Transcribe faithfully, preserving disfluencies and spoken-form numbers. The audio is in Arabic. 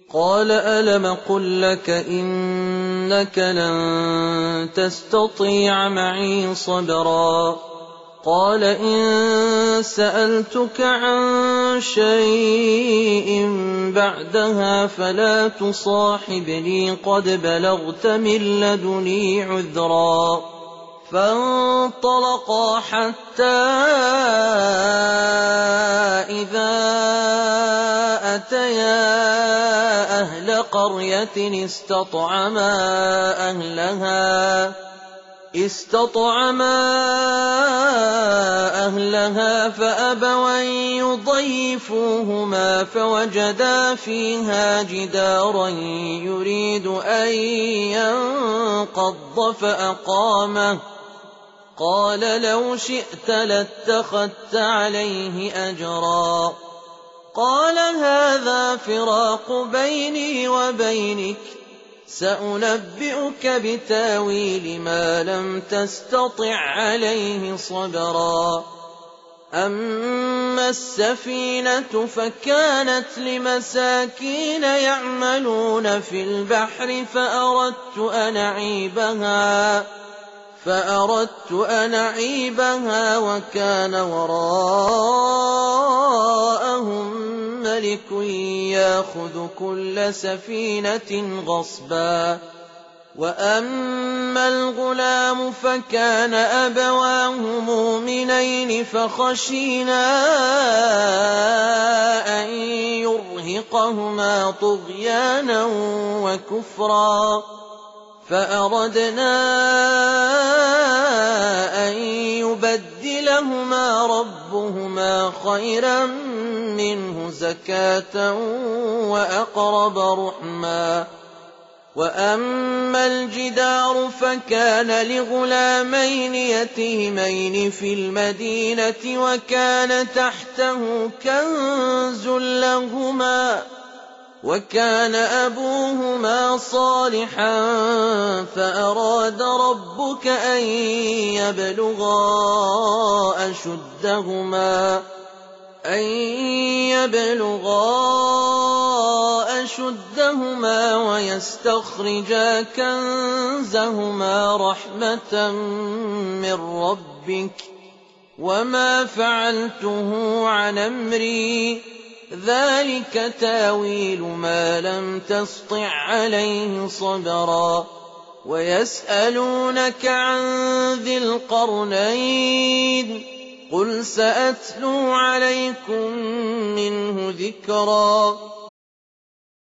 قال ألم قل لك إنك لن تستطيع معي صبرا قال إن سألتك عن شيء بعدها فلا تصاحبني قد بلغت من لدني عذرا فانطلقا حتى إذا أتيا أهل قرية استطعما أهلها استطعما أهلها فأبوا أن يضيفوهما فوجدا فيها جدارا يريد أن ينقض فأقامه قال لو شئت لاتخذت عليه أجرا قال هذا فراق بيني وبينك سأنبئك بتاويل ما لم تستطع عليه صبرا أما السفينة فكانت لمساكين يعملون في البحر فأردت أن أعيبها فأردت أن أعيبها وكان وراءهم ملك يأخذ كل سفينة غصبا وأما الغلام فكان أبواه مؤمنين فخشينا أن يرهقهما طغيانا وكفرا فأردنا أن يبدلهما ربهما خيرا منه زكاة وأقرب رحما وأما الجدار فكان لغلامين يتيمين في المدينة وكان تحته كنز لهما وكان أبوهما صالحا فأراد ربك أن يبلغا أشدهما أن يبلغا أشدهما ويستخرجا كنزهما رحمة من ربك وما فعلته عن أمري ذلك تاويل ما لم تسطع عليه صبرا ويسألونك عن ذي القرنين قل سأتلو عليكم منه ذكرا